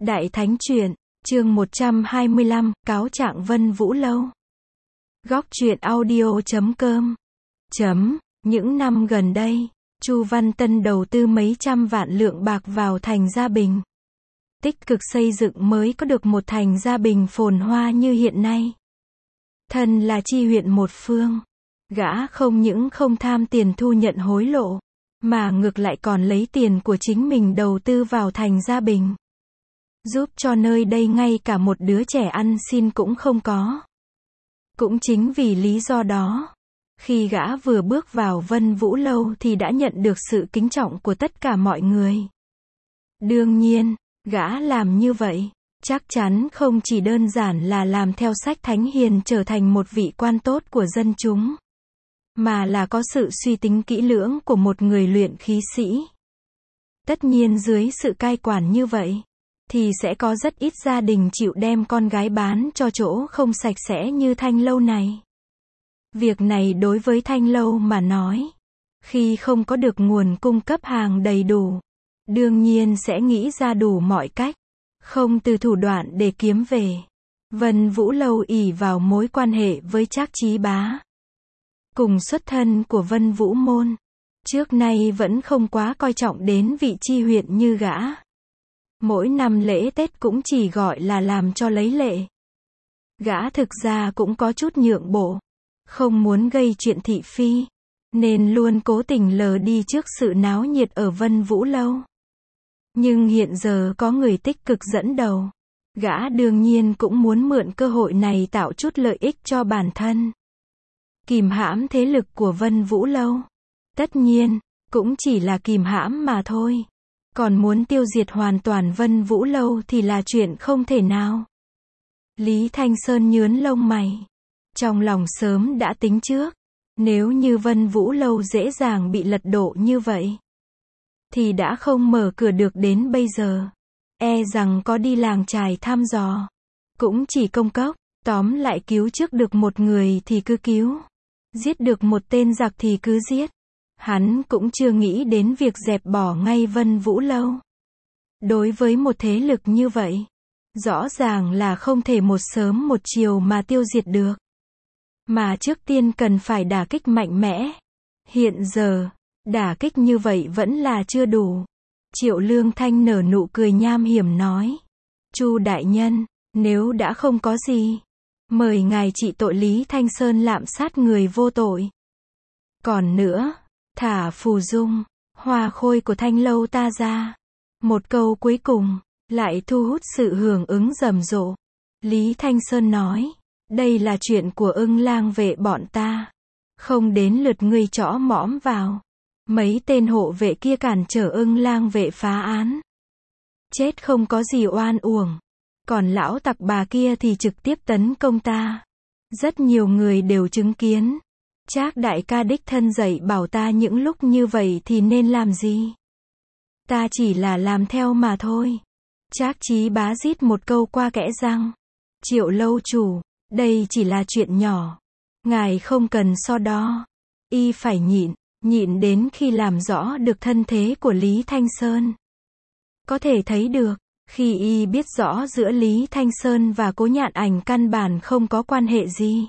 Đại Thánh Truyện, chương 125, cáo trạng Vân Vũ Lâu. Góc truyện audio.com. Những năm gần đây, Chu Văn Tân đầu tư mấy trăm vạn lượng bạc vào thành Gia Bình. Tích cực xây dựng mới có được một thành Gia Bình phồn hoa như hiện nay. Thân là chi huyện một phương, gã không những không tham tiền thu nhận hối lộ, mà ngược lại còn lấy tiền của chính mình đầu tư vào thành Gia Bình. Giúp cho nơi đây ngay cả một đứa trẻ ăn xin cũng không có. Cũng chính vì lý do đó, khi gã vừa bước vào Vân Vũ Lâu thì đã nhận được sự kính trọng của tất cả mọi người. Đương nhiên, gã làm như vậy, chắc chắn không chỉ đơn giản là làm theo sách Thánh Hiền trở thành một vị quan tốt của dân chúng, mà là có sự suy tính kỹ lưỡng của một người luyện khí sĩ. Tất nhiên dưới sự cai quản như vậy, thì sẽ có rất ít gia đình chịu đem con gái bán cho chỗ không sạch sẽ như Thanh Lâu này. Việc này đối với Thanh Lâu mà nói, khi không có được nguồn cung cấp hàng đầy đủ, đương nhiên sẽ nghĩ ra đủ mọi cách, không từ thủ đoạn để kiếm về. Vân Vũ Lâu ỷ vào mối quan hệ với Trác Chí Bá, cùng xuất thân của Vân Vũ Môn, trước nay vẫn không quá coi trọng đến vị chi huyện như gã. Mỗi năm lễ Tết cũng chỉ gọi là làm cho lấy lệ. Gã thực ra cũng có chút nhượng bộ, không muốn gây chuyện thị phi, nên luôn cố tình lờ đi trước sự náo nhiệt ở Vân Vũ Lâu. Nhưng hiện giờ có người tích cực dẫn đầu, gã đương nhiên cũng muốn mượn cơ hội này tạo chút lợi ích cho bản thân. Kìm hãm thế lực của Vân Vũ Lâu. Tất nhiên, cũng chỉ là kìm hãm mà thôi. Còn muốn tiêu diệt hoàn toàn Vân Vũ Lâu thì là chuyện không thể nào. Lý Thanh Sơn nhướn lông mày. Trong lòng sớm đã tính trước. Nếu như Vân Vũ Lâu dễ dàng bị lật đổ như vậy, thì đã không mở cửa được đến bây giờ. E rằng có đi làng chài thăm dò, cũng chỉ công cốc. Tóm lại cứu trước được một người thì cứ cứu, giết được một tên giặc thì cứ giết. Hắn cũng chưa nghĩ đến việc dẹp bỏ ngay Vân Vũ Lâu. Đối với một thế lực như vậy, rõ ràng là không thể một sớm một chiều mà tiêu diệt được. Mà trước tiên cần phải đả kích mạnh mẽ. Hiện giờ, đả kích như vậy vẫn là chưa đủ. Triệu Lương Thanh nở nụ cười nham hiểm nói. Chu đại nhân, nếu đã không có gì, mời ngài trị tội Lý Thanh Sơn lạm sát người vô tội. Còn nữa, thả phù dung, hoa khôi của Thanh Lâu ta ra. Một câu cuối cùng, lại thu hút sự hưởng ứng rầm rộ. Lý Thanh Sơn nói, đây là chuyện của Ưng Lang vệ bọn ta. Không đến lượt ngươi chõ mõm vào. Mấy tên hộ vệ kia cản trở Ưng Lang vệ phá án. Chết không có gì oan uổng. Còn lão tặc bà kia thì trực tiếp tấn công ta. Rất nhiều người đều chứng kiến. Trác đại ca đích thân dạy bảo ta những lúc như vậy thì nên làm gì. Ta chỉ là làm theo mà thôi. Trác Chí Bá rít một câu qua kẽ răng. Triệu lâu chủ, đây chỉ là chuyện nhỏ. Ngài không cần so đo. Y phải nhịn đến khi làm rõ được thân thế của Lý Thanh Sơn. Có thể thấy được, khi y biết rõ giữa Lý Thanh Sơn và Cố Nhạn Ảnh căn bản không có quan hệ gì,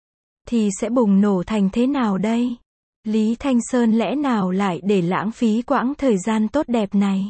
thì sẽ bùng nổ thành thế nào đây? Lý Thanh Sơn lẽ nào lại để lãng phí quãng thời gian tốt đẹp này?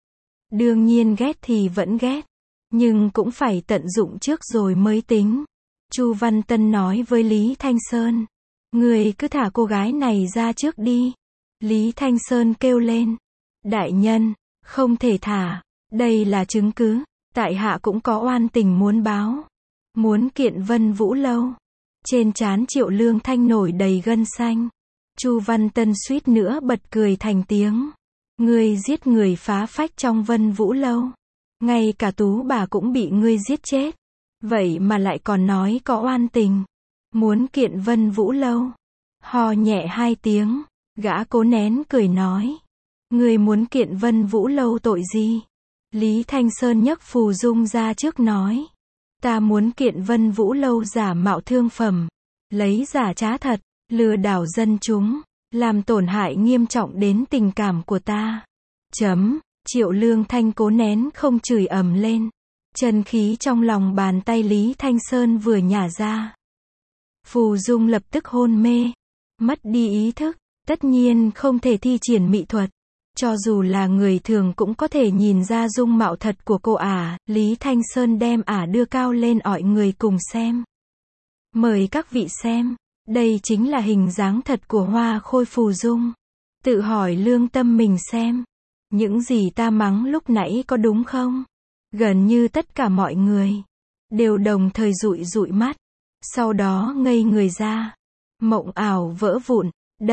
Đương nhiên ghét thì vẫn ghét, nhưng cũng phải tận dụng trước rồi mới tính. Chu Văn Tân nói với Lý Thanh Sơn, người cứ thả cô gái này ra trước đi. Lý Thanh Sơn kêu lên, đại nhân, không thể thả, đây là chứng cứ, tại hạ cũng có oan tình muốn báo, muốn kiện Vân Vũ Lâu. Trên trán Triệu Lương Thanh nổi đầy gân xanh. Chu Văn Tân suýt nữa bật cười thành tiếng. Ngươi giết người phá phách trong Vân Vũ Lâu, ngay cả Tú bà cũng bị ngươi giết chết, vậy mà lại còn nói có oan tình, muốn kiện Vân Vũ Lâu. Ho nhẹ hai tiếng, gã cố nén cười nói, ngươi muốn kiện Vân Vũ Lâu tội gì? Lý Thanh Sơn nhấc phù dung ra trước nói, ta muốn kiện Vân Vũ Lâu giả mạo thương phẩm, lấy giả trá thật, lừa đảo dân chúng, làm tổn hại nghiêm trọng đến tình cảm của ta. Triệu Lương Thanh cố nén không chửi ầm lên. Chân khí trong lòng bàn tay Lý Thanh Sơn vừa nhả ra. Phù Dung lập tức hôn mê, mất đi ý thức, tất nhiên không thể thi triển mị thuật. Cho dù là người thường cũng có thể nhìn ra dung mạo thật của cô ả, Lý Thanh Sơn đem ả đưa cao lên ọi người cùng xem. Mời các vị xem, đây chính là hình dáng thật của Hoa Khôi Phù Dung. Tự hỏi lương tâm mình xem, những gì ta mắng lúc nãy có đúng không? Gần như tất cả mọi người đều đồng thời dụi dụi mắt, sau đó ngây người ra. Mộng ảo vỡ vụn,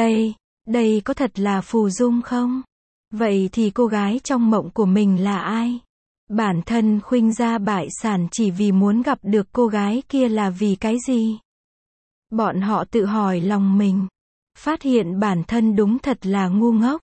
đây có thật là Phù Dung không? Vậy thì cô gái trong mộng của mình là ai? Bản thân khuynh gia bại sản chỉ vì muốn gặp được cô gái kia là vì cái gì? Bọn họ tự hỏi lòng mình, phát hiện bản thân đúng thật là ngu ngốc.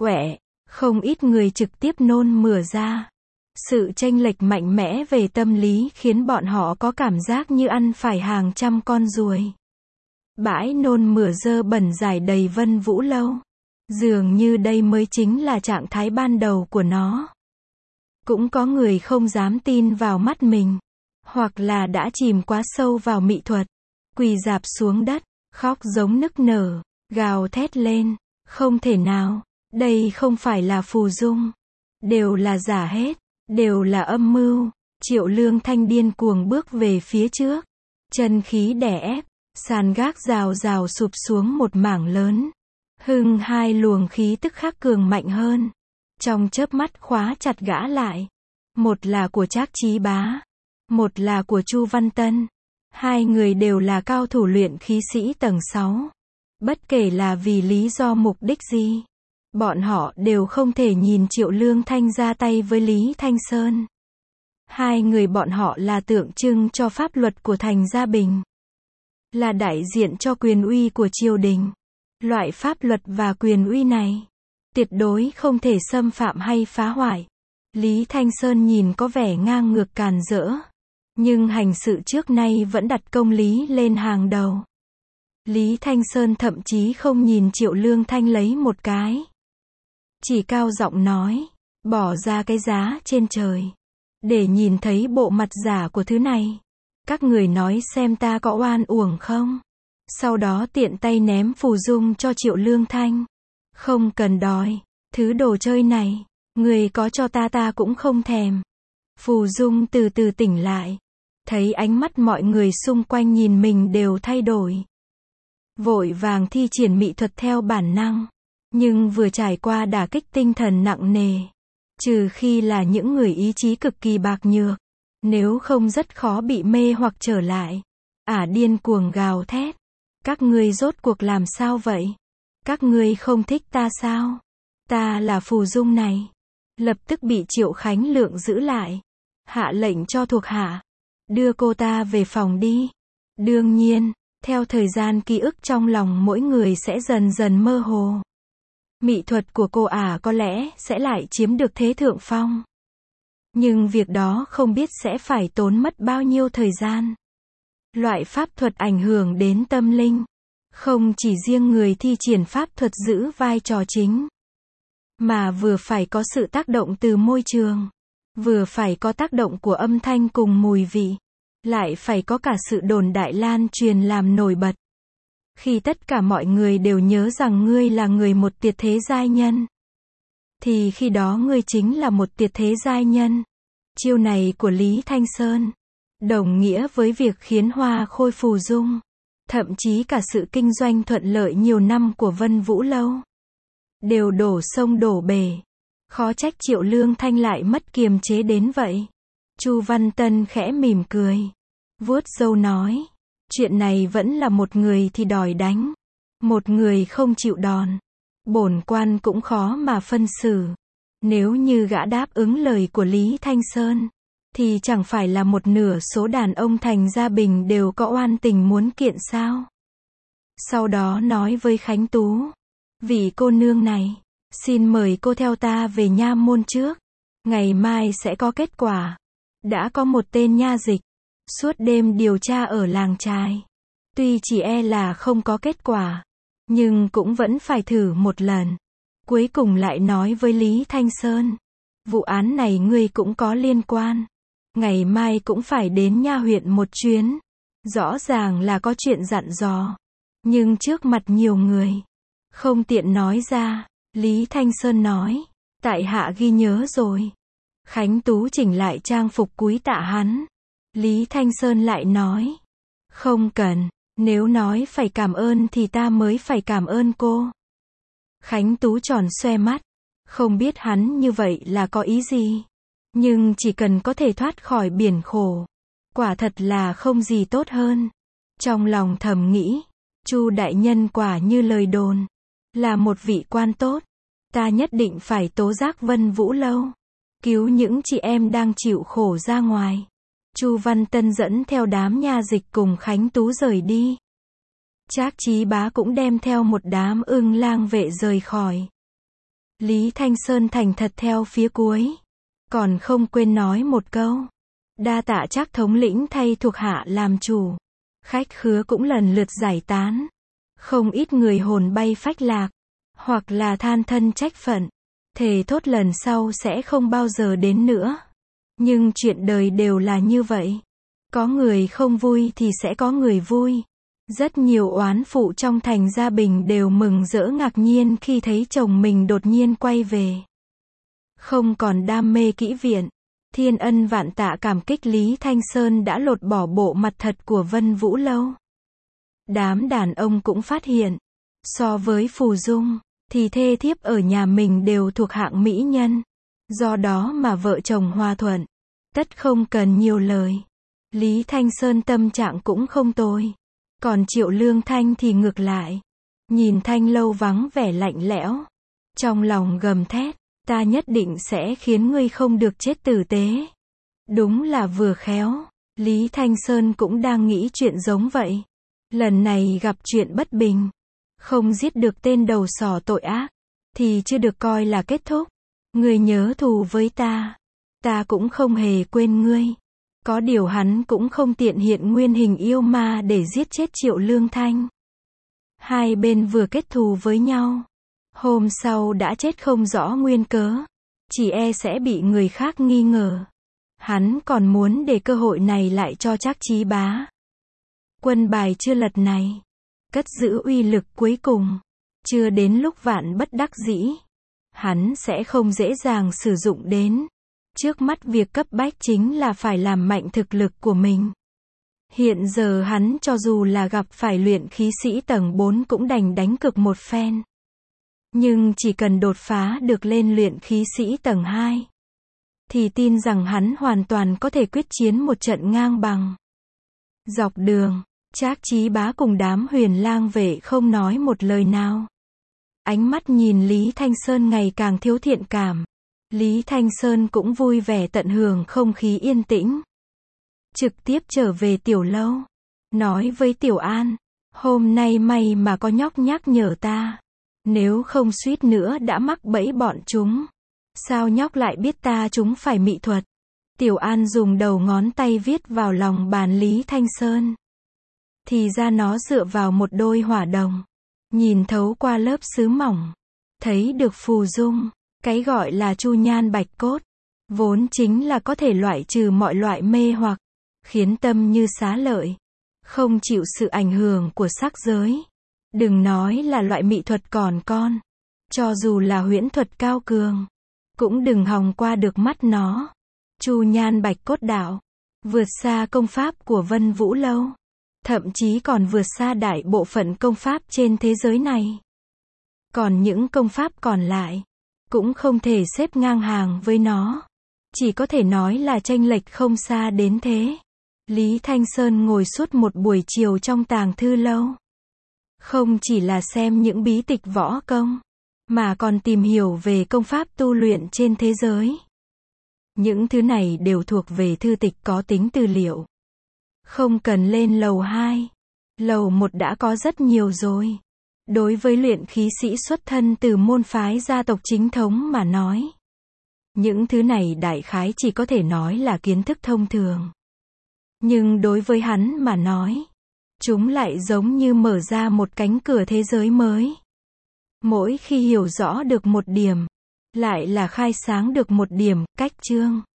Không ít người trực tiếp nôn mửa ra. Sự chênh lệch mạnh mẽ về tâm lý khiến bọn họ có cảm giác như ăn phải hàng trăm con ruồi. Bãi nôn mửa dơ bẩn rải đầy Vân Vũ Lâu. Dường như đây mới chính là trạng thái ban đầu của nó. Cũng có người không dám tin vào mắt mình, hoặc là đã chìm quá sâu vào mị thuật, quỳ rạp xuống đất, khóc giống nức nở, gào thét lên, không thể nào, đây không phải là Phù Dung, đều là giả hết, đều là âm mưu. Triệu Lương Thanh điên cuồng bước về phía trước, chân khí đè ép, sàn gác rào rào sụp xuống một mảng lớn. Hai luồng khí tức khắc cường mạnh hơn, trong chớp mắt khóa chặt gã lại. Một là của Trác Chí Bá, một là của Chu Văn Tân. Hai người đều là cao thủ luyện khí sĩ tầng 6. Bất kể là vì lý do mục đích gì, bọn họ đều không thể nhìn Triệu Lương Thanh ra tay với Lý Thanh Sơn. Hai người bọn họ là tượng trưng cho pháp luật của thành Gia Bình, là đại diện cho quyền uy của triều đình. Loại pháp luật và quyền uy này tuyệt đối không thể xâm phạm hay phá hoại. Lý Thanh Sơn nhìn có vẻ ngang ngược càn rỡ, nhưng hành sự trước nay vẫn đặt công lý lên hàng đầu. Lý Thanh Sơn thậm chí không nhìn Triệu Lương Thanh lấy một cái, chỉ cao giọng nói, bỏ ra cái giá trên trời để nhìn thấy bộ mặt giả của thứ này. Các người nói xem ta có oan uổng không? Sau đó tiện tay ném Phù Dung cho Triệu Lương Thanh. Không cần đòi, thứ đồ chơi này, người có cho ta cũng không thèm. Phù Dung từ từ tỉnh lại, thấy ánh mắt mọi người xung quanh nhìn mình đều thay đổi. Vội vàng thi triển mị thuật theo bản năng, nhưng vừa trải qua đả kích tinh thần nặng nề. Trừ khi là những người ý chí cực kỳ bạc nhược, nếu không rất khó bị mê hoặc trở lại. Điên cuồng gào thét. Các ngươi rốt cuộc làm sao vậy? Các ngươi không thích ta sao? Ta là Phù Dung này. Lập tức bị Triệu Khánh Lượng giữ lại. Hạ lệnh cho thuộc hạ, đưa cô ta về phòng đi. Đương nhiên, theo thời gian ký ức trong lòng mỗi người sẽ dần dần mơ hồ. Mị thuật của cô ả có lẽ sẽ lại chiếm được thế thượng phong. Nhưng việc đó không biết sẽ phải tốn mất bao nhiêu thời gian. Loại pháp thuật ảnh hưởng đến tâm linh, không chỉ riêng người thi triển pháp thuật giữ vai trò chính, mà vừa phải có sự tác động từ môi trường, vừa phải có tác động của âm thanh cùng mùi vị, lại phải có cả sự đồn đại lan truyền làm nổi bật. Khi tất cả mọi người đều nhớ rằng ngươi là người một tuyệt thế giai nhân, thì khi đó ngươi chính là một tuyệt thế giai nhân. Chiêu này của Lý Thanh Sơn đồng nghĩa với việc khiến Hoa Khôi Phù Dung, thậm chí cả sự kinh doanh thuận lợi nhiều năm của Vân Vũ Lâu, đều đổ sông đổ bể. Khó trách Triệu Lương Thanh lại mất kiềm chế đến vậy. Chu Văn Tân khẽ mỉm cười, vuốt râu nói, chuyện này vẫn là một người thì đòi đánh, một người không chịu đòn. Bổn quan cũng khó mà phân xử. Nếu như gã đáp ứng lời của Lý Thanh Sơn, thì chẳng phải là một nửa số đàn ông thành Gia Bình đều có oan tình muốn kiện sao? Sau đó nói với Khánh Tú, vị cô nương này, xin mời cô theo ta về nha môn trước. Ngày mai sẽ có kết quả. Đã có một tên nha dịch, suốt đêm điều tra ở làng trài. Tuy chỉ là không có kết quả, nhưng cũng vẫn phải thử một lần. Cuối cùng lại nói với Lý Thanh Sơn, Vụ án này ngươi cũng có liên quan. Ngày mai cũng phải đến nha huyện một chuyến. Rõ ràng là có chuyện dặn dò. Nhưng trước mặt nhiều người. Không tiện nói ra. Lý Thanh Sơn nói. Tại hạ ghi nhớ rồi. Khánh Tú chỉnh lại trang phục cúi tạ hắn. Lý Thanh Sơn lại nói. Không cần. Nếu nói phải cảm ơn thì ta mới phải cảm ơn cô. Khánh Tú tròn xoe mắt. Không biết hắn như vậy là có ý gì. Nhưng chỉ cần có thể thoát khỏi biển khổ. Quả thật là không gì tốt hơn. Trong lòng thầm nghĩ. Chu đại nhân quả như lời đồn. Là một vị quan tốt. Ta nhất định phải tố giác Vân Vũ Lâu. Cứu những chị em đang chịu khổ ra ngoài. Chu Văn Tân dẫn theo đám nha dịch cùng Khánh Tú rời đi. Trác Chí Bá cũng đem theo một đám ưng lang vệ rời khỏi. Lý Thanh Sơn thành thật theo phía cuối. Còn không quên nói một câu. Đa tạ Trác thống lĩnh thay thuộc hạ làm chủ. Khách khứa cũng lần lượt giải tán. Không ít người hồn bay phách lạc. Hoặc là than thân trách phận. Thề thốt lần sau sẽ không bao giờ đến nữa. Nhưng chuyện đời đều là như vậy. Có người không vui thì sẽ có người vui. Rất nhiều oán phụ trong thành Gia Bình đều mừng rỡ ngạc nhiên khi thấy chồng mình đột nhiên quay về. Không còn đam mê kỹ viện. Thiên ân vạn tạ cảm kích Lý Thanh Sơn đã lột bỏ bộ mặt thật của Vân Vũ Lâu. Đám đàn ông cũng phát hiện. So với Phù Dung, thì thê thiếp ở nhà mình đều thuộc hạng mỹ nhân. Do đó mà vợ chồng hòa thuận. Tất không cần nhiều lời. Lý Thanh Sơn tâm trạng cũng không tồi. Còn Triệu Lương Thanh thì ngược lại. Nhìn Thanh Lâu vắng vẻ lạnh lẽo. Trong lòng gầm thét. Ta nhất định sẽ khiến ngươi không được chết tử tế. Đúng là vừa khéo. Lý Thanh Sơn cũng đang nghĩ chuyện giống vậy. Lần này gặp chuyện bất bình. Không giết được tên đầu sỏ tội ác. Thì chưa được coi là kết thúc. Ngươi nhớ thù với ta. Ta cũng không hề quên ngươi. Có điều hắn cũng không tiện hiện nguyên hình yêu ma để giết chết Triệu Lương Thanh. Hai bên vừa kết thù với nhau. Hôm sau đã chết không rõ nguyên cớ. Chỉ e sẽ bị người khác nghi ngờ. Hắn còn muốn để cơ hội này lại cho Trác Chí Bá. Quân bài chưa lật này. Cất giữ uy lực cuối cùng. Chưa đến lúc vạn bất đắc dĩ. Hắn sẽ không dễ dàng sử dụng đến. Trước mắt việc cấp bách chính là phải làm mạnh thực lực của mình. Hiện giờ hắn cho dù là gặp phải luyện khí sĩ tầng 4 cũng đành đánh cược một phen. Nhưng chỉ cần đột phá được lên luyện khí sĩ tầng 2. Thì tin rằng hắn hoàn toàn có thể quyết chiến một trận ngang bằng. Dọc đường, Trác Chí Bá cùng đám Huyền Lang vệ không nói một lời nào. Ánh mắt nhìn Lý Thanh Sơn ngày càng thiếu thiện cảm. Lý Thanh Sơn cũng vui vẻ tận hưởng không khí yên tĩnh. Trực tiếp trở về tiểu lâu. Nói với Tiểu An. Hôm nay may mà có nhóc nhắc nhở ta. Nếu không suýt nữa đã mắc bẫy bọn chúng. Sao nhóc lại biết ta chúng phải mị thuật? Tiểu An dùng đầu ngón tay viết vào lòng bàn Lý Thanh Sơn. Thì ra nó dựa vào một đôi hỏa đồng. Nhìn thấu qua lớp sứ mỏng. Thấy được phù dung. Cái gọi là chu nhan bạch cốt. Vốn chính là có thể loại trừ mọi loại mê hoặc. Khiến tâm như xá lợi. Không chịu sự ảnh hưởng của sắc giới. Đừng nói là loại mị thuật còn con. Cho dù là huyễn thuật cao cường. Cũng đừng hòng qua được mắt nó. Chu nhan bạch cốt đạo. Vượt xa công pháp của Vân Vũ Lâu. Thậm chí còn vượt xa đại bộ phận công pháp trên thế giới này. Còn những công pháp còn lại. Cũng không thể xếp ngang hàng với nó. Chỉ có thể nói là chênh lệch không xa đến thế. Lý Thanh Sơn ngồi suốt một buổi chiều trong tàng thư lâu. Không chỉ là xem những bí tịch võ công. Mà còn tìm hiểu về công pháp tu luyện trên thế giới. Những thứ này đều thuộc về thư tịch có tính tư liệu. Không cần lên lầu 2. Lầu 1 đã có rất nhiều rồi. Đối với luyện khí sĩ xuất thân từ môn phái gia tộc chính thống mà nói. Những thứ này đại khái chỉ có thể nói là kiến thức thông thường. Nhưng đối với hắn mà nói. Chúng lại giống như mở ra một cánh cửa thế giới mới. Mỗi khi hiểu rõ được một điểm. Lại là khai sáng được một điểm, cách chương.